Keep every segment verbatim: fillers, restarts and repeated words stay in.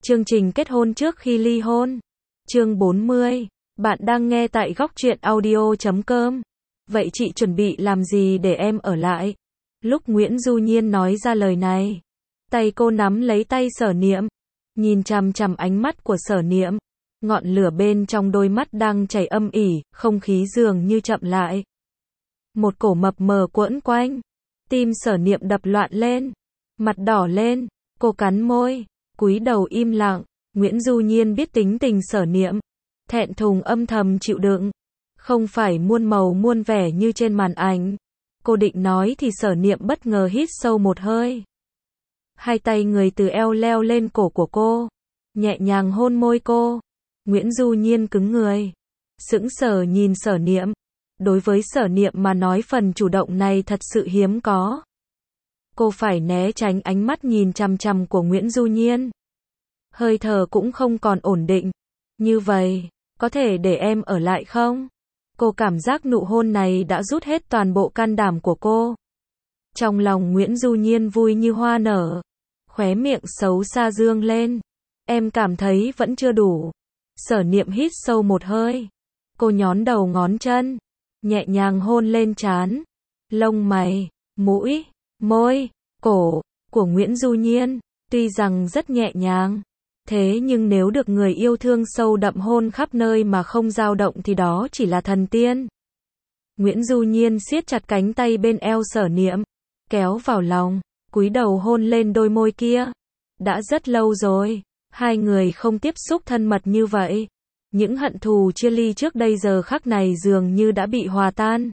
Chương trình kết hôn trước khi ly hôn. Chương bốn mươi. Bạn đang nghe tại góc truyện audio chấm com. Vậy chị chuẩn bị làm gì để em ở lại? Lúc Nguyễn Du Nhiên nói ra lời này, tay cô nắm lấy tay Sở Niệm, nhìn chằm chằm ánh mắt của Sở Niệm. Ngọn lửa bên trong đôi mắt đang chảy âm ỉ, không khí dường như chậm lại. Một cổ mập mờ quẫn quanh. Tim Sở Niệm đập loạn lên, mặt đỏ lên, cô cắn môi, cúi đầu im lặng. Nguyễn Du Nhiên biết tính tình Sở Niệm, thẹn thùng âm thầm chịu đựng, không phải muôn màu muôn vẻ như trên màn ảnh. Cô định nói thì Sở Niệm bất ngờ hít sâu một hơi. Hai tay người từ eo leo lên cổ của cô, nhẹ nhàng hôn môi cô. Nguyễn Du Nhiên cứng người, sững sờ nhìn Sở Niệm. Đối với Sở Niệm mà nói phần chủ động này thật sự hiếm có. Cô phải né tránh ánh mắt nhìn chằm chằm của Nguyễn Du Nhiên. Hơi thở cũng không còn ổn định. Như vậy, có thể để em ở lại không? Cô cảm giác nụ hôn này đã rút hết toàn bộ can đảm của cô. Trong lòng Nguyễn Du Nhiên vui như hoa nở, khóe miệng xấu xa dương lên. Em cảm thấy vẫn chưa đủ. Sở Niệm hít sâu một hơi. Cô nhón đầu ngón chân, nhẹ nhàng hôn lên trán, lông mày, mũi, môi, cổ của Nguyễn Du Nhiên. Tuy rằng rất nhẹ nhàng, thế nhưng nếu được người yêu thương sâu đậm hôn khắp nơi mà không dao động thì đó chỉ là thần tiên. Nguyễn Du Nhiên siết chặt cánh tay bên eo Sở Niệm, kéo vào lòng, cúi đầu hôn lên đôi môi kia. Đã rất lâu rồi, hai người không tiếp xúc thân mật như vậy. Những hận thù chia ly trước đây giờ khắc này dường như đã bị hòa tan.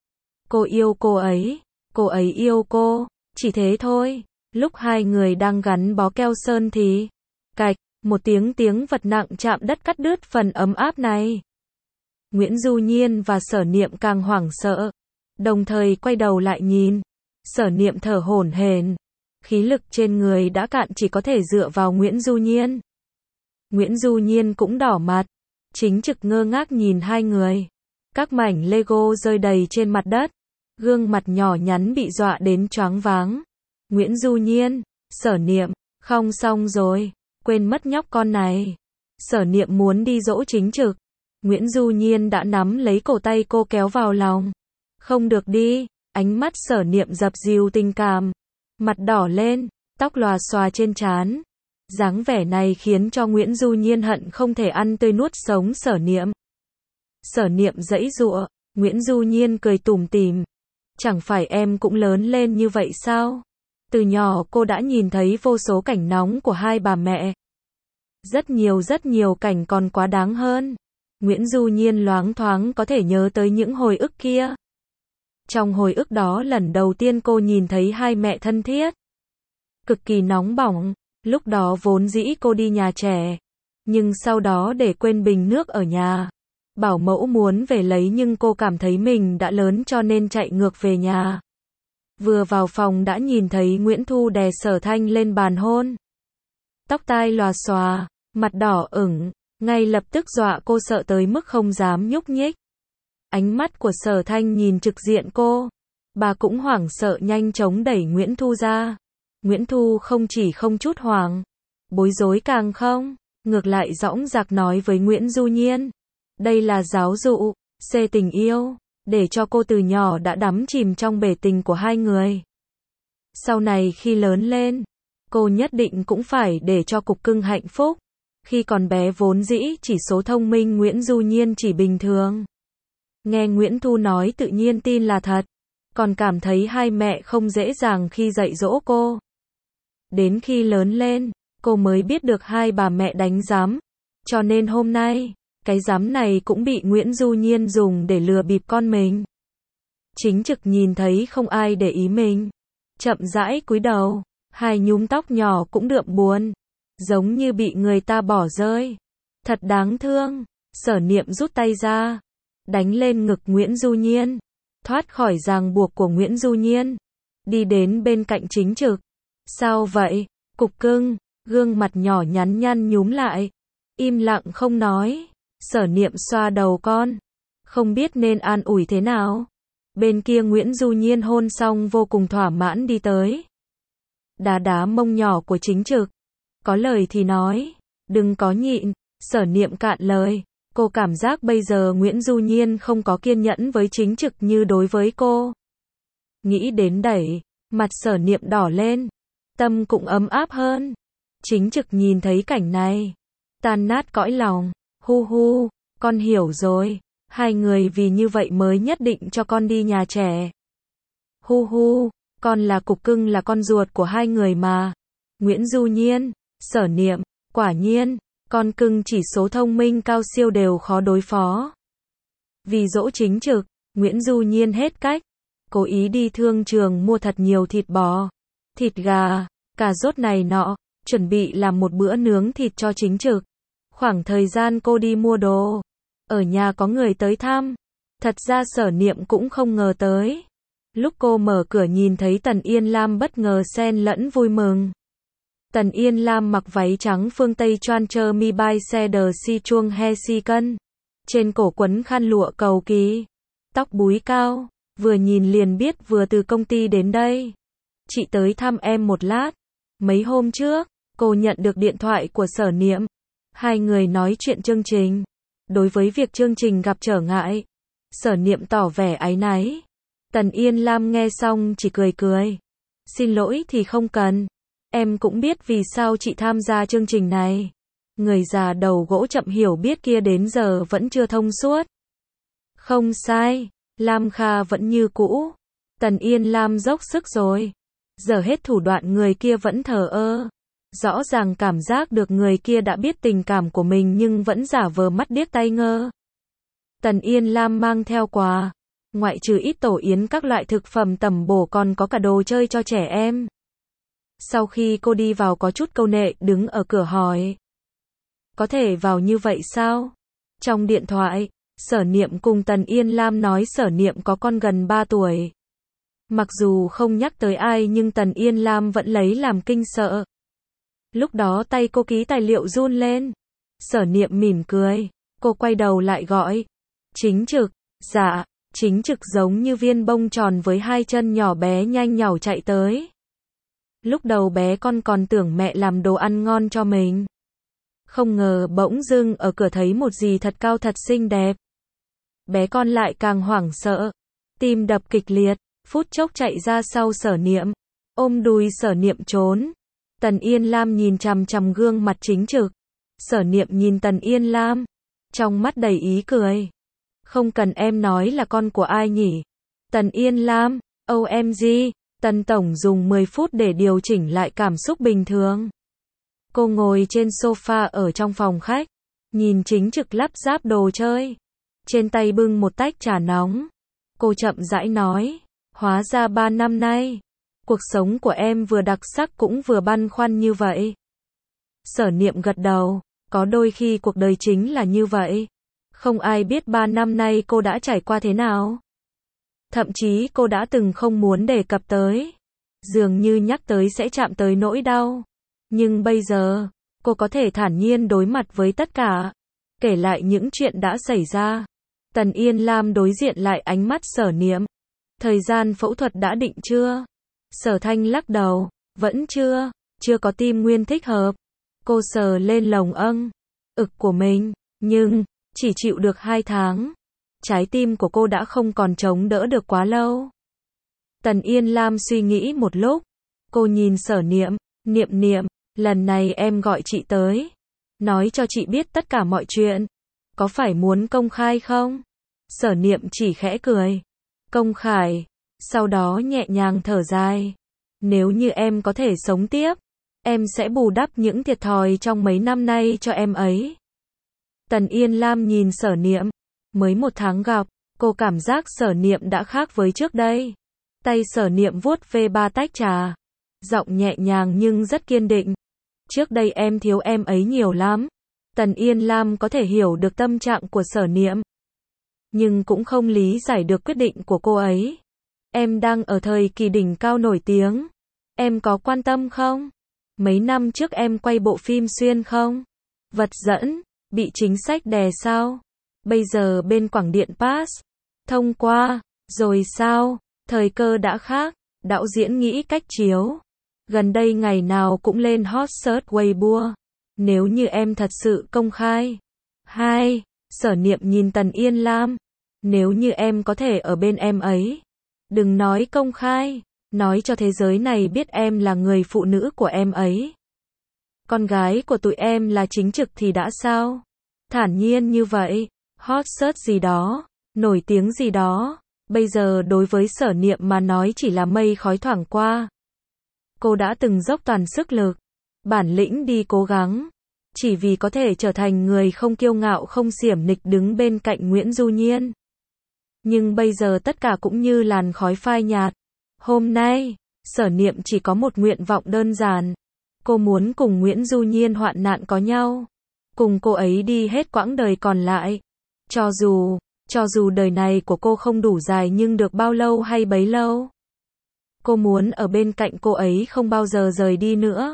Cô yêu cô ấy, cô ấy yêu cô, chỉ thế thôi. Lúc hai người đang gắn bó keo sơn thì, cạch, một tiếng tiếng vật nặng chạm đất cắt đứt phần ấm áp này. Nguyễn Du Nhiên và Sở Niệm càng hoảng sợ, đồng thời quay đầu lại nhìn. Sở Niệm thở hổn hển, khí lực trên người đã cạn, chỉ có thể dựa vào Nguyễn Du Nhiên. Nguyễn Du Nhiên cũng đỏ mặt, chính trực ngơ ngác nhìn hai người. Các mảnh Lego rơi đầy trên mặt đất, gương mặt nhỏ nhắn bị dọa đến choáng váng. Nguyễn Du Nhiên, Sở Niệm, không xong rồi, quên mất nhóc con này. Sở Niệm muốn đi dỗ chính trực. Nguyễn Du Nhiên đã nắm lấy cổ tay cô kéo vào lòng. Không được đi. Ánh mắt Sở Niệm dập dìu tình cảm, mặt đỏ lên, tóc lòa xòa trên trán. Dáng vẻ này khiến cho Nguyễn Du Nhiên hận không thể ăn tươi nuốt sống Sở Niệm. Sở Niệm giãy giụa, Nguyễn Du Nhiên cười tủm tỉm. Chẳng phải em cũng lớn lên như vậy sao? Từ nhỏ cô đã nhìn thấy vô số cảnh nóng của hai bà mẹ. Rất nhiều rất nhiều cảnh còn quá đáng hơn. Nguyễn Du Nhiên loáng thoáng có thể nhớ tới những hồi ức kia. Trong hồi ức đó lần đầu tiên cô nhìn thấy hai mẹ thân thiết, cực kỳ nóng bỏng. Lúc đó vốn dĩ cô đi nhà trẻ, nhưng sau đó để quên bình nước ở nhà. Bảo mẫu muốn về lấy nhưng cô cảm thấy mình đã lớn cho nên chạy ngược về nhà. Vừa vào phòng đã nhìn thấy Nguyễn Thu đè Sở Thanh lên bàn hôn. Tóc tai lòa xòa, mặt đỏ ửng, ngay lập tức dọa cô sợ tới mức không dám nhúc nhích. Ánh mắt của Sở Thanh nhìn trực diện cô, bà cũng hoảng sợ nhanh chóng đẩy Nguyễn Thu ra. Nguyễn Thu không chỉ không chút hoảng, bối rối càng không, ngược lại dõng dạc nói với Nguyễn Du Nhiên. Đây là giáo dụ, xê tình yêu, để cho cô từ nhỏ đã đắm chìm trong bể tình của hai người. Sau này khi lớn lên, cô nhất định cũng phải để cho cục cưng hạnh phúc. Khi còn bé vốn dĩ chỉ số thông minh Nguyễn Du Nhiên chỉ bình thường. Nghe Nguyễn Thu nói tự nhiên tin là thật, còn cảm thấy hai mẹ không dễ dàng khi dạy dỗ cô. Đến khi lớn lên, cô mới biết được hai bà mẹ đánh giám. Cho nên hôm nay, cái giám này cũng bị Nguyễn Du Nhiên dùng để lừa bịp con mình. Chính trực nhìn thấy không ai để ý mình, chậm rãi cúi đầu, hai nhúm tóc nhỏ cũng đượm buồn, giống như bị người ta bỏ rơi. Thật đáng thương. Sở Niệm rút tay ra, đánh lên ngực Nguyễn Du Nhiên, thoát khỏi ràng buộc của Nguyễn Du Nhiên, đi đến bên cạnh chính trực. Sao vậy, cục cưng? Gương mặt nhỏ nhắn nhăn nhúm lại, im lặng không nói. Sở Niệm xoa đầu con, không biết nên an ủi thế nào. Bên kia Nguyễn Du Nhiên hôn xong vô cùng thỏa mãn đi tới, đá đá mông nhỏ của chính trực, có lời thì nói, Đừng có nhịn, Sở Niệm cạn lời. Cô cảm giác bây giờ Nguyễn Du Nhiên không có kiên nhẫn với Chính Trực như đối với cô. Nghĩ đến đẩy, mặt Sở Niệm đỏ lên, tâm cũng ấm áp hơn. Chính Trực nhìn thấy cảnh này, tan nát cõi lòng. Hu hu, con hiểu rồi, hai người vì như vậy mới nhất định cho con đi nhà trẻ. Hu hu, con là cục cưng, là con ruột của hai người mà. Nguyễn Du Nhiên, Sở Niệm, quả nhiên, con cưng chỉ số thông minh cao siêu đều khó đối phó. Vì dỗ Chính Trực, Nguyễn Du Nhiên hết cách, cố ý đi thương trường mua thật nhiều thịt bò, thịt gà, cà rốt này nọ, chuẩn bị làm một bữa nướng thịt cho Chính Trực. Khoảng thời gian cô đi mua đồ, ở nhà có người tới thăm. Thật ra Sở Niệm cũng không ngờ tới. Lúc cô mở cửa nhìn thấy Tần Yên Lam bất ngờ xen lẫn vui mừng. Tần Yên Lam mặc váy trắng phương Tây choan chơ mi bai xe đờ si chuông he si cân. Trên cổ quấn khăn lụa cầu kỳ. Tóc búi cao, vừa nhìn liền biết vừa từ công ty đến đây. Chị tới thăm em một lát. Mấy hôm trước, cô nhận được điện thoại của Sở Niệm. Hai người nói chuyện chương trình. Đối với việc chương trình gặp trở ngại, Sở Niệm tỏ vẻ áy náy. Tần Yên Lam nghe xong chỉ cười cười. Xin lỗi thì không cần. Em cũng biết vì sao chị tham gia chương trình này. Người già đầu gỗ chậm hiểu biết kia đến giờ vẫn chưa thông suốt. Không sai, Lam Kha vẫn như cũ. Tần Yên Lam dốc sức rồi. Giờ hết thủ đoạn người kia vẫn thờ ơ. Rõ ràng cảm giác được người kia đã biết tình cảm của mình nhưng vẫn giả vờ mắt điếc tai ngơ. Tần Yên Lam mang theo quà. Ngoại trừ ít tổ yến các loại thực phẩm tầm bổ còn có cả đồ chơi cho trẻ em. Sau khi cô đi vào có chút câu nệ đứng ở cửa hỏi. Có thể vào như vậy sao? Trong điện thoại, Sở Niệm cùng Tần Yên Lam nói Sở Niệm có con gần ba tuổi. Mặc dù không nhắc tới ai nhưng Tần Yên Lam vẫn lấy làm kinh sợ. Lúc đó tay cô ký tài liệu run lên. Sở Niệm mỉm cười. Cô quay đầu lại gọi. Chính Trực. Dạ. Chính Trực giống như viên bông tròn với hai chân nhỏ bé nhanh nhảu chạy tới. Lúc đầu bé con còn tưởng mẹ làm đồ ăn ngon cho mình. Không ngờ bỗng dưng ở cửa thấy một gì thật cao thật xinh đẹp. Bé con lại càng hoảng sợ. Tim đập kịch liệt. Phút chốc chạy ra sau Sở Niệm. Ôm đùi Sở Niệm trốn. Tần Yên Lam nhìn chằm chằm gương mặt Chính Trực. Sở Niệm nhìn Tần Yên Lam. Trong mắt đầy ý cười. Không cần em nói là con của ai nhỉ? Tần Yên Lam, ô em giê, Tần Tổng dùng mười phút để điều chỉnh lại cảm xúc bình thường. Cô ngồi trên sofa ở trong phòng khách. Nhìn Chính Trực lắp ráp đồ chơi. Trên tay bưng một tách trà nóng. Cô chậm rãi nói. Hóa ra ba năm nay. Cuộc sống của em vừa đặc sắc cũng vừa băn khoăn như vậy. Sở Niệm gật đầu. Có đôi khi cuộc đời chính là như vậy. Không ai biết ba năm nay cô đã trải qua thế nào. Thậm chí cô đã từng không muốn đề cập tới. Dường như nhắc tới sẽ chạm tới nỗi đau. Nhưng bây giờ, cô có thể thản nhiên đối mặt với tất cả. Kể lại những chuyện đã xảy ra. Tần Yên Lam đối diện lại ánh mắt Sở Niệm. Thời gian phẫu thuật đã định chưa? Sở Thanh lắc đầu. Vẫn chưa. Chưa có tim nguyên thích hợp. Cô sờ lên lồng âng. Ực của mình. Nhưng, chỉ chịu được hai tháng. Trái tim của cô đã không còn chống đỡ được quá lâu. Tần Yên Lam suy nghĩ một lúc. Cô nhìn Sở Niệm. Niệm Niệm, lần này em gọi chị tới. Nói cho chị biết tất cả mọi chuyện. Có phải muốn công khai không? Sở Niệm chỉ khẽ cười. Công khai. Sau đó nhẹ nhàng thở dài. Nếu như em có thể sống tiếp, em sẽ bù đắp những thiệt thòi trong mấy năm nay cho em ấy. Tần Yên Lam nhìn Sở Niệm. Mới một tháng gặp, cô cảm giác Sở Niệm đã khác với trước đây. Tay Sở Niệm vuốt về ba tách trà. Giọng nhẹ nhàng nhưng rất kiên định. Trước đây em thiếu em ấy nhiều lắm. Tần Yên Lam có thể hiểu được tâm trạng của Sở Niệm. Nhưng cũng không lý giải được quyết định của cô ấy. Em đang ở thời kỳ đỉnh cao nổi tiếng. Em có quan tâm không? Mấy năm trước em quay bộ phim xuyên không? Vật dẫn, bị chính sách đè sao? Bây giờ bên Quảng Điện Pass. Thông qua, rồi sao? Thời cơ đã khác, đạo diễn nghĩ cách chiếu. Gần đây ngày nào cũng lên hot search Weibo. Nếu như em thật sự công khai. Hai. Sở Niệm nhìn Tần Yên Lam. Nếu như em có thể ở bên em ấy. Đừng nói công khai. Nói cho thế giới này biết em là người phụ nữ của em ấy. Con gái của tụi em là chính trực thì đã sao? Thản nhiên như vậy. Hot search gì đó. Nổi tiếng gì đó. Bây giờ đối với Sở Niệm mà nói chỉ là mây khói thoảng qua. Cô đã từng dốc toàn sức lực, bản lĩnh đi cố gắng. Chỉ vì có thể trở thành người không kiêu ngạo không xiểm nịch đứng bên cạnh Nguyễn Du Nhiên. Nhưng bây giờ tất cả cũng như làn khói phai nhạt. Hôm nay, Sở Niệm chỉ có một nguyện vọng đơn giản. Cô muốn cùng Nguyễn Du Nhiên hoạn nạn có nhau. Cùng cô ấy đi hết quãng đời còn lại. Cho dù, cho dù đời này của cô không đủ dài nhưng được bao lâu hay bấy lâu. Cô muốn ở bên cạnh cô ấy không bao giờ rời đi nữa.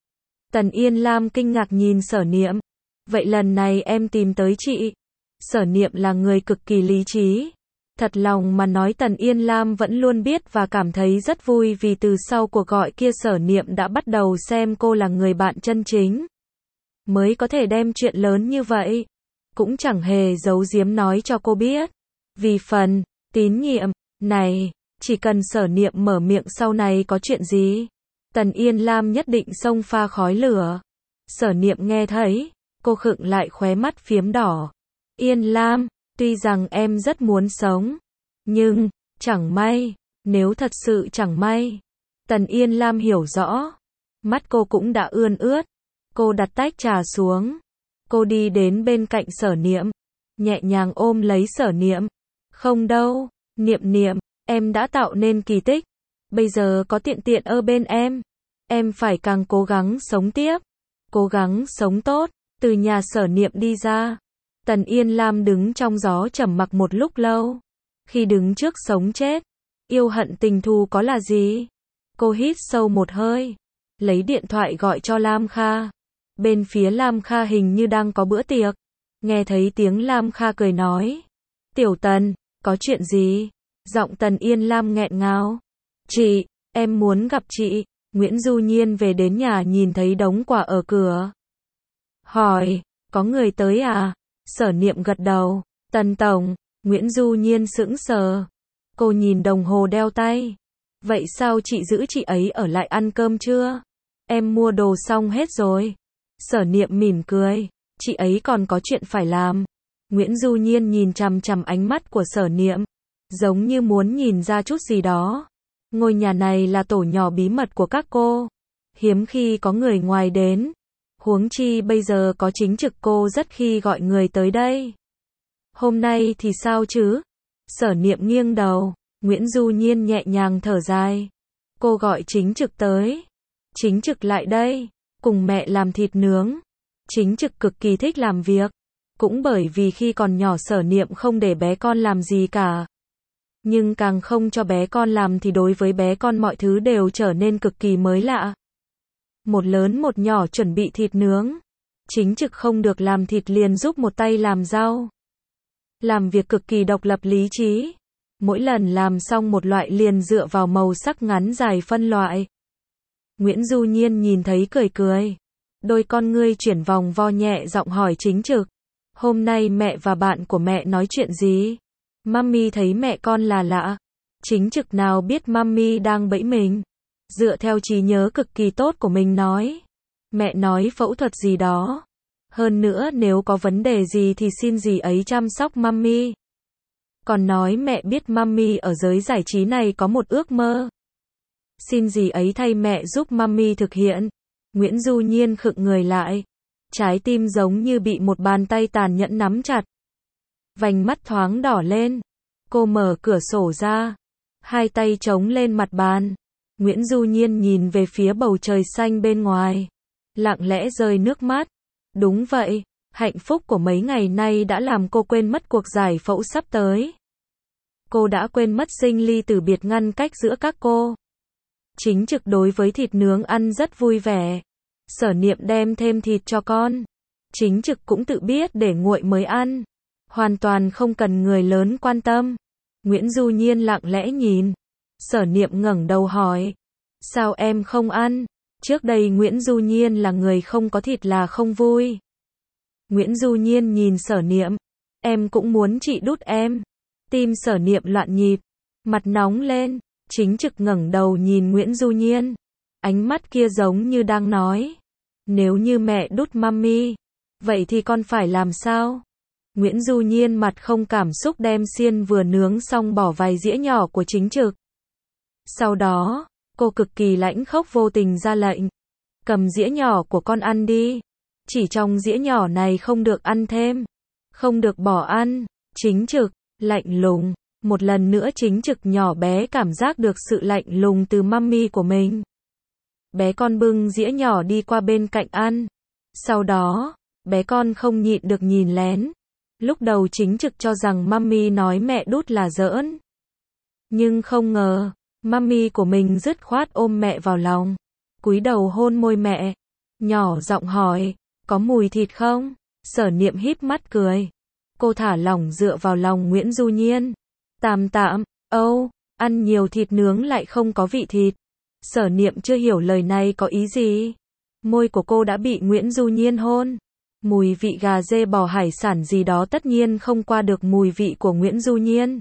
Tần Yên Lam kinh ngạc nhìn Sở Niệm. Vậy lần này em tìm tới chị. Sở Niệm là người cực kỳ lý trí. Thật lòng mà nói Tần Yên Lam vẫn luôn biết và cảm thấy rất vui vì từ sau cuộc gọi kia Sở Niệm đã bắt đầu xem cô là người bạn chân chính. Mới có thể đem chuyện lớn như vậy. Cũng chẳng hề giấu giếm nói cho cô biết. Vì phần, tín nhiệm, này, chỉ cần Sở Niệm mở miệng sau này có chuyện gì. Tần Yên Lam nhất định xông pha khói lửa. Sở Niệm nghe thấy, cô khựng lại khóe mắt phiếm đỏ. Yên Lam, tuy rằng em rất muốn sống. Nhưng, chẳng may, nếu thật sự chẳng may. Tần Yên Lam hiểu rõ. Mắt cô cũng đã ươn ướt. Cô đặt tách trà xuống. Cô đi đến bên cạnh Sở Niệm. Nhẹ nhàng ôm lấy Sở Niệm. Không đâu, Niệm Niệm, em đã tạo nên kỳ tích. Bây giờ có tiện tiện ở bên em. Em phải càng cố gắng sống tiếp. Cố gắng sống tốt. Từ nhà Sở Niệm đi ra. Tần Yên Lam đứng trong gió trầm mặc một lúc lâu. Khi đứng trước sống chết. Yêu hận tình thù có là gì? Cô hít sâu một hơi. Lấy điện thoại gọi cho Lam Kha. Bên phía Lam Kha hình như đang có bữa tiệc. Nghe thấy tiếng Lam Kha cười nói. Tiểu Tần, có chuyện gì? Giọng Tần Yên Lam nghẹn ngào. Chị, em muốn gặp chị. Nguyễn Du Nhiên về đến nhà nhìn thấy đống quà ở cửa. Hỏi, có người tới à? Sở Niệm gật đầu. Tần Tổng, Nguyễn Du Nhiên sững sờ. Cô nhìn đồng hồ đeo tay. Vậy sao chị giữ chị ấy ở lại ăn cơm chưa? Em mua đồ xong hết rồi. Sở Niệm mỉm cười. Chị ấy còn có chuyện phải làm. Nguyễn Du Nhiên nhìn chằm chằm ánh mắt của Sở Niệm. Giống như muốn nhìn ra chút gì đó. Ngôi nhà này là tổ nhỏ bí mật của các cô. Hiếm khi có người ngoài đến. Huống chi bây giờ có chính trực cô rất khi gọi người tới đây. Hôm nay thì sao chứ? Sở Niệm nghiêng đầu. Nguyễn Du Nhiên nhẹ nhàng thở dài. Cô gọi chính trực tới. Chính trực lại đây. Cùng mẹ làm thịt nướng. Chính trực cực kỳ thích làm việc. Cũng bởi vì khi còn nhỏ Sở Niệm không để bé con làm gì cả. Nhưng càng không cho bé con làm thì đối với bé con mọi thứ đều trở nên cực kỳ mới lạ. Một lớn một nhỏ chuẩn bị thịt nướng. Chính trực không được làm thịt liền giúp một tay làm rau. Làm việc cực kỳ độc lập lý trí. Mỗi lần làm xong một loại liền dựa vào màu sắc ngắn dài phân loại. Nguyễn Du Nhiên nhìn thấy cười cười. Đôi con ngươi chuyển vòng vo nhẹ giọng hỏi chính trực. Hôm nay mẹ và bạn của mẹ nói chuyện gì? Mummy thấy mẹ con là lạ. Chính trực nào biết Mummy đang bẫy mình. Dựa theo trí nhớ cực kỳ tốt của mình nói. Mẹ nói phẫu thuật gì đó. Hơn nữa nếu có vấn đề gì thì xin dì ấy chăm sóc Mummy. Còn nói mẹ biết Mummy ở giới giải trí này có một ước mơ. Xin dì ấy thay mẹ giúp Mummy thực hiện. Nguyễn Du Nhiên khựng người lại. Trái tim giống như bị một bàn tay tàn nhẫn nắm chặt. Vành mắt thoáng đỏ lên. Cô mở cửa sổ ra. Hai tay chống lên mặt bàn. Nguyễn Du Nhiên nhìn về phía bầu trời xanh bên ngoài. Lặng lẽ rơi nước mắt. Đúng vậy, hạnh phúc của mấy ngày nay đã làm cô quên mất cuộc giải phẫu sắp tới. Cô đã quên mất sinh ly tử biệt ngăn cách giữa các cô. Chính trực đối với thịt nướng ăn rất vui vẻ. Sở Niệm đem thêm thịt cho con. Chính trực cũng tự biết để nguội mới ăn. Hoàn toàn không cần người lớn quan tâm. Nguyễn Du Nhiên lặng lẽ nhìn. Sở Niệm ngẩng đầu hỏi. Sao em không ăn? Trước đây Nguyễn Du Nhiên là người không có thịt là không vui. Nguyễn Du Nhiên nhìn Sở Niệm, em cũng muốn chị đút em. Tim Sở Niệm loạn nhịp, mặt nóng lên, chính trực ngẩng đầu nhìn Nguyễn Du Nhiên. Ánh mắt kia giống như đang nói, nếu như mẹ đút mami, vậy thì con phải làm sao? Nguyễn Du Nhiên mặt không cảm xúc đem xiên vừa nướng xong bỏ vài dĩa nhỏ của chính trực. Sau đó, cô cực kỳ lãnh khốc vô tình ra lệnh, cầm dĩa nhỏ của con ăn đi. Chỉ trong dĩa nhỏ này không được ăn thêm, không được bỏ ăn. Chính trực, lạnh lùng, một lần nữa chính trực nhỏ bé cảm giác được sự lạnh lùng từ mami của mình. Bé con bưng dĩa nhỏ đi qua bên cạnh ăn. Sau đó, bé con không nhịn được nhìn lén. Lúc đầu chính trực cho rằng mami nói mẹ đút là giỡn. Nhưng không ngờ, mami của mình dứt khoát ôm mẹ vào lòng, cúi đầu hôn môi mẹ, nhỏ giọng hỏi, có mùi thịt không? Sở Niệm híp mắt cười. Cô thả lỏng dựa vào lòng Nguyễn Du Nhiên. Tạm tạm, âu, ăn nhiều thịt nướng lại không có vị thịt. Sở Niệm chưa hiểu lời này có ý gì. Môi của cô đã bị Nguyễn Du Nhiên hôn. Mùi vị gà dê bò hải sản gì đó tất nhiên không qua được mùi vị của Nguyễn Du Nhiên.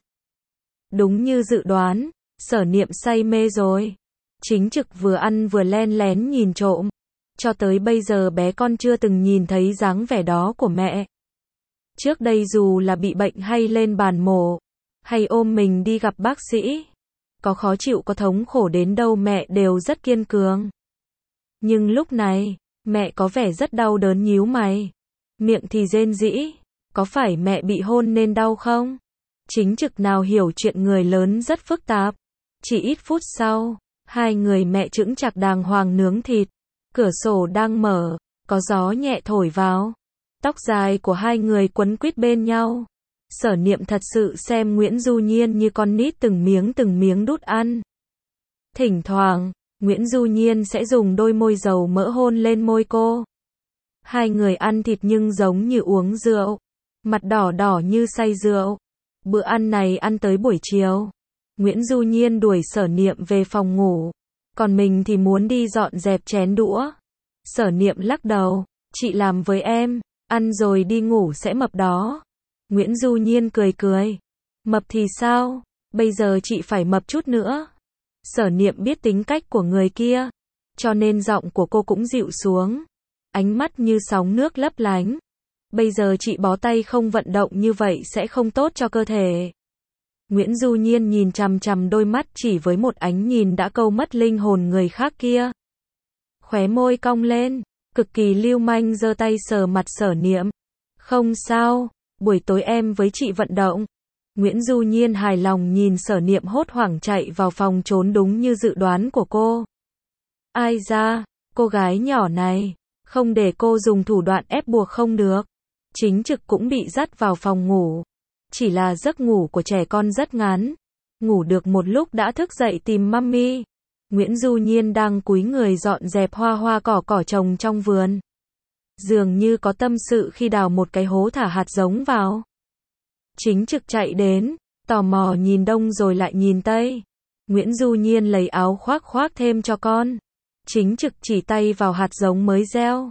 Đúng như dự đoán, Sở Niệm say mê rồi. Chính trực vừa ăn vừa len lén nhìn trộm. Cho tới bây giờ bé con chưa từng nhìn thấy dáng vẻ đó của mẹ. Trước đây dù là bị bệnh hay lên bàn mổ, hay ôm mình đi gặp bác sĩ, có khó chịu có thống khổ đến đâu mẹ đều rất kiên cường. Nhưng lúc này, mẹ có vẻ rất đau đớn nhíu mày. Miệng thì rên rỉ, có phải mẹ bị hôn nên đau không? Chính trực nào hiểu chuyện người lớn rất phức tạp. Chỉ ít phút sau, hai người mẹ chững chạc đàng hoàng nướng thịt. Cửa sổ đang mở, có gió nhẹ thổi vào. Tóc dài của hai người quấn quýt bên nhau. Sở Niệm thật sự xem Nguyễn Du Nhiên như con nít từng miếng từng miếng đút ăn. Thỉnh thoảng, Nguyễn Du Nhiên sẽ dùng đôi môi dầu mỡ hôn lên môi cô. Hai người ăn thịt nhưng giống như uống rượu. Mặt đỏ đỏ như say rượu. Bữa ăn này ăn tới buổi chiều. Nguyễn Du Nhiên đuổi Sở Niệm về phòng ngủ. Còn mình thì muốn đi dọn dẹp chén đũa. Sở Niệm lắc đầu. Chị làm với em. Ăn rồi đi ngủ sẽ mập đó. Nguyễn Du Nhiên cười cười. Mập thì sao? Bây giờ chị phải mập chút nữa. Sở Niệm biết tính cách của người kia. Cho nên giọng của cô cũng dịu xuống. Ánh mắt như sóng nước lấp lánh. Bây giờ chị bó tay không vận động như vậy sẽ không tốt cho cơ thể. Nguyễn Du Nhiên nhìn chằm chằm đôi mắt chỉ với một ánh nhìn đã câu mất linh hồn người khác kia. Khóe môi cong lên, cực kỳ lưu manh giơ tay sờ mặt Sở Niệm. Không sao, buổi tối em với chị vận động. Nguyễn Du Nhiên hài lòng nhìn Sở Niệm hốt hoảng chạy vào phòng trốn đúng như dự đoán của cô. Ai ra, cô gái nhỏ này, không để cô dùng thủ đoạn ép buộc không được. Chính trực cũng bị dắt vào phòng ngủ. Chỉ là giấc ngủ của trẻ con rất ngắn. Ngủ được một lúc đã thức dậy tìm mami. Nguyễn Du Nhiên đang cúi người dọn dẹp hoa hoa cỏ cỏ trồng trong vườn. Dường như có tâm sự khi đào một cái hố thả hạt giống vào. Chính trực chạy đến, tò mò nhìn đông rồi lại nhìn tây. Nguyễn Du Nhiên lấy áo khoác khoác thêm cho con. Chính trực chỉ tay vào hạt giống mới gieo.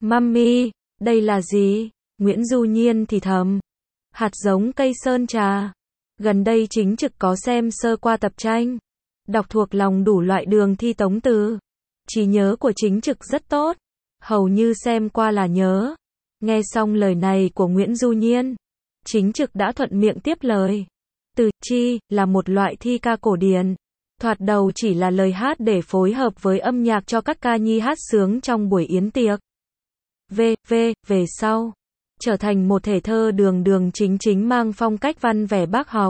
Mami, đây là gì? Nguyễn Du Nhiên thì thầm. Hạt giống cây sơn trà. Gần đây chính trực có xem sơ qua tập tranh. Đọc thuộc lòng đủ loại đường thi tống từ. Trí nhớ của chính trực rất tốt. Hầu như xem qua là nhớ. Nghe xong lời này của Nguyễn Du Nhiên. Chính trực đã thuận miệng tiếp lời. Từ chi là một loại thi ca cổ điển. Thoạt đầu chỉ là lời hát để phối hợp với âm nhạc cho các ca nhi hát sướng trong buổi yến tiệc. V, V, về sau. Trở thành một thể thơ đường đường chính chính mang phong cách văn vẻ bác học.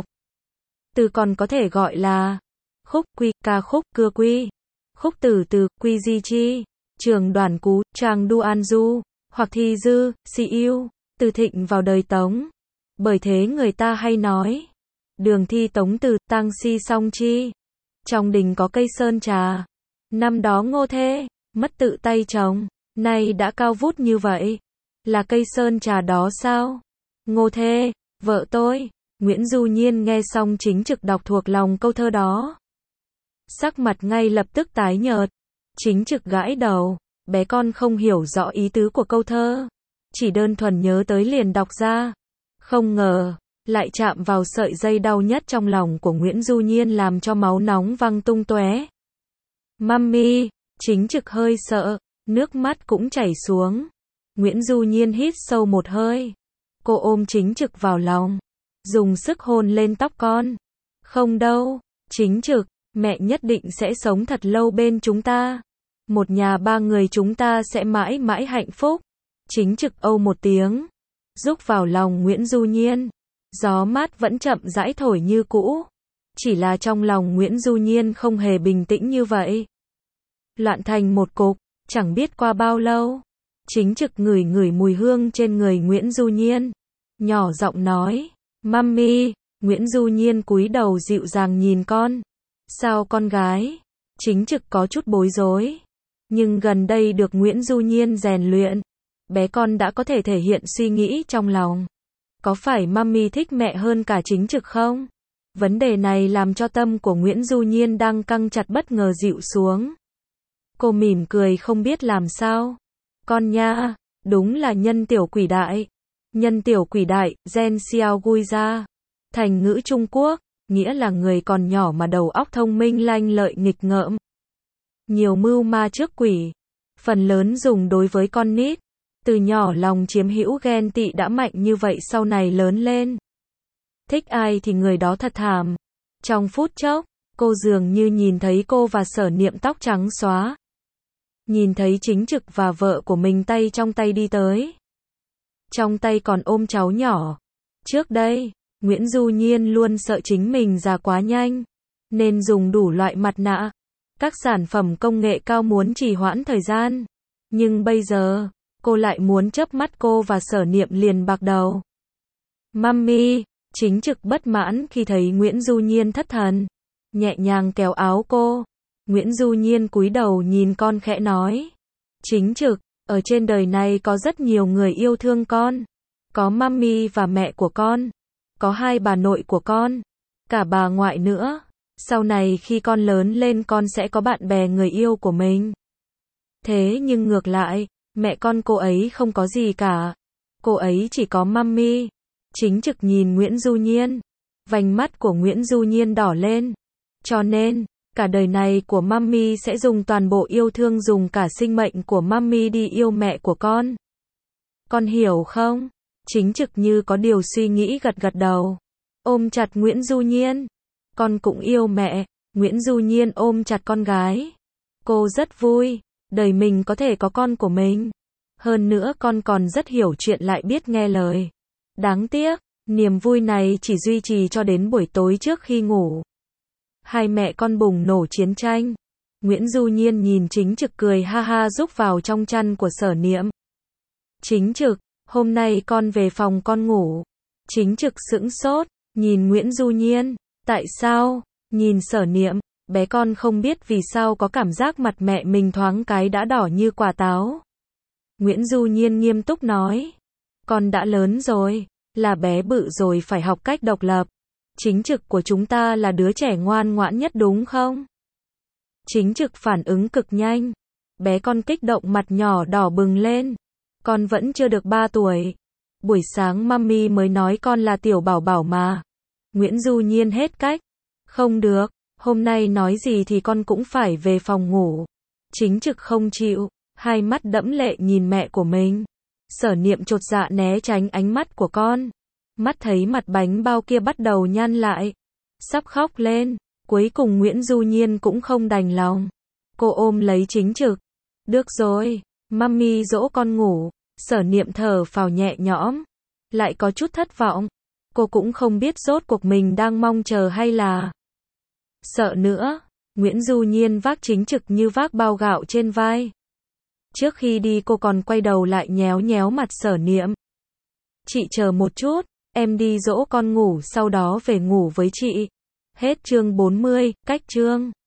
Từ còn có thể gọi là khúc quy, ca khúc, cưa quy. Khúc từ từ, quy di chi. Trường đoàn cú, trang đu an du. Hoặc thi dư, si yêu. Từ thịnh vào đời Tống. Bởi thế người ta hay nói. Đường thi tống từ, tang si song chi. Trong đình có cây sơn trà. Năm đó Ngô Thê, mất tự tay trồng. Nay đã cao vút như vậy. Là cây sơn trà đó sao? Ngô Thê, vợ tôi. Nguyễn Du Nhiên nghe xong chính trực đọc thuộc lòng câu thơ đó. Sắc mặt ngay lập tức tái nhợt. Chính trực gãi đầu, bé con không hiểu rõ ý tứ của câu thơ. Chỉ đơn thuần nhớ tới liền đọc ra. Không ngờ, lại chạm vào sợi dây đau nhất trong lòng của Nguyễn Du Nhiên làm cho máu nóng văng tung tóe. Mummy, chính trực hơi sợ, nước mắt cũng chảy xuống. Nguyễn Du Nhiên hít sâu một hơi. Cô ôm chính trực vào lòng, dùng sức hôn lên tóc con. Không đâu, chính trực, mẹ nhất định sẽ sống thật lâu bên chúng ta. Một nhà ba người chúng ta sẽ mãi mãi hạnh phúc. Chính trực âu một tiếng, rúc vào lòng Nguyễn Du Nhiên. Gió mát vẫn chậm rãi thổi như cũ. Chỉ là trong lòng Nguyễn Du Nhiên không hề bình tĩnh như vậy. Loạn thành một cục, chẳng biết qua bao lâu. Chính trực ngửi ngửi mùi hương trên người Nguyễn Du Nhiên. Nhỏ giọng nói, Mummy. Nguyễn Du Nhiên cúi đầu dịu dàng nhìn con. Sao con gái? Chính trực có chút bối rối. Nhưng gần đây được Nguyễn Du Nhiên rèn luyện, bé con đã có thể thể hiện suy nghĩ trong lòng. Có phải Mummy thích mẹ hơn cả chính trực không? Vấn đề này làm cho tâm của Nguyễn Du Nhiên đang căng chặt bất ngờ dịu xuống. Cô mỉm cười không biết làm sao. Con nha, đúng là nhân tiểu quỷ đại. Nhân tiểu quỷ đại, Gen Xiao Gui ra. Thành ngữ Trung Quốc, nghĩa là người còn nhỏ mà đầu óc thông minh lanh lợi nghịch ngợm. Nhiều mưu ma trước quỷ. Phần lớn dùng đối với con nít. Từ nhỏ lòng chiếm hữu ghen tị đã mạnh như vậy sau này lớn lên. Thích ai thì người đó thật thảm. Trong phút chốc, cô dường như nhìn thấy cô và Sở Niệm tóc trắng xóa. Nhìn thấy chính trực và vợ của mình tay trong tay đi tới. Trong tay còn ôm cháu nhỏ. Trước đây, Nguyễn Du Nhiên luôn sợ chính mình già quá nhanh, nên dùng đủ loại mặt nạ, các sản phẩm công nghệ cao muốn trì hoãn thời gian. Nhưng bây giờ, cô lại muốn chớp mắt cô và Sở Niệm liền bạc đầu. Mummy, chính trực bất mãn khi thấy Nguyễn Du Nhiên thất thần, nhẹ nhàng kéo áo cô. Nguyễn Du Nhiên cúi đầu nhìn con khẽ nói. Chính trực, ở trên đời này có rất nhiều người yêu thương con. Có Mummy và mẹ của con. Có hai bà nội của con. Cả bà ngoại nữa. Sau này khi con lớn lên con sẽ có bạn bè người yêu của mình. Thế nhưng ngược lại, mẹ con cô ấy không có gì cả. Cô ấy chỉ có Mummy. Chính trực nhìn Nguyễn Du Nhiên. Vành mắt của Nguyễn Du Nhiên đỏ lên. Cho nên, cả đời này của Mummy sẽ dùng toàn bộ yêu thương, dùng cả sinh mệnh của Mummy đi yêu mẹ của con. Con hiểu không? Chính trực như có điều suy nghĩ gật gật đầu. Ôm chặt Nguyễn Du Nhiên. Con cũng yêu mẹ. Nguyễn Du Nhiên ôm chặt con gái. Cô rất vui. Đời mình có thể có con của mình. Hơn nữa con còn rất hiểu chuyện lại biết nghe lời. Đáng tiếc, niềm vui này chỉ duy trì cho đến buổi tối trước khi ngủ. Hai mẹ con bùng nổ chiến tranh. Nguyễn Du Nhiên nhìn chính trực cười ha ha rúc vào trong chăn của Sở Niệm. Chính trực, hôm nay con về phòng con ngủ. Chính trực sững sốt, nhìn Nguyễn Du Nhiên. Tại sao? Nhìn Sở Niệm, bé con không biết vì sao có cảm giác mặt mẹ mình thoáng cái đã đỏ như quả táo. Nguyễn Du Nhiên nghiêm túc nói. Con đã lớn rồi, là bé bự rồi phải học cách độc lập. Chính trực của chúng ta là đứa trẻ ngoan ngoãn nhất đúng không? Chính trực phản ứng cực nhanh. Bé con kích động mặt nhỏ đỏ bừng lên. Con vẫn chưa được ba tuổi. Buổi sáng Mummy mới nói con là tiểu bảo bảo mà. Nguyễn Du Nhiên hết cách. Không được, hôm nay nói gì thì con cũng phải về phòng ngủ. Chính trực không chịu, hai mắt đẫm lệ nhìn mẹ của mình. Sở Niệm chột dạ né tránh ánh mắt của con. Mắt thấy mặt bánh bao kia bắt đầu nhăn lại. Sắp khóc lên, cuối cùng Nguyễn Du Nhiên cũng không đành lòng. Cô ôm lấy chính trực. Được rồi, Mummy dỗ con ngủ. Sở Niệm thở phào nhẹ nhõm. Lại có chút thất vọng. Cô cũng không biết rốt cuộc mình đang mong chờ hay là sợ nữa. Nguyễn Du Nhiên vác chính trực như vác bao gạo trên vai. Trước khi đi cô còn quay đầu lại nhéo nhéo mặt Sở Niệm. Chị chờ một chút, em đi dỗ con ngủ sau đó về ngủ với chị. Hết chương bốn mươi, cách chương.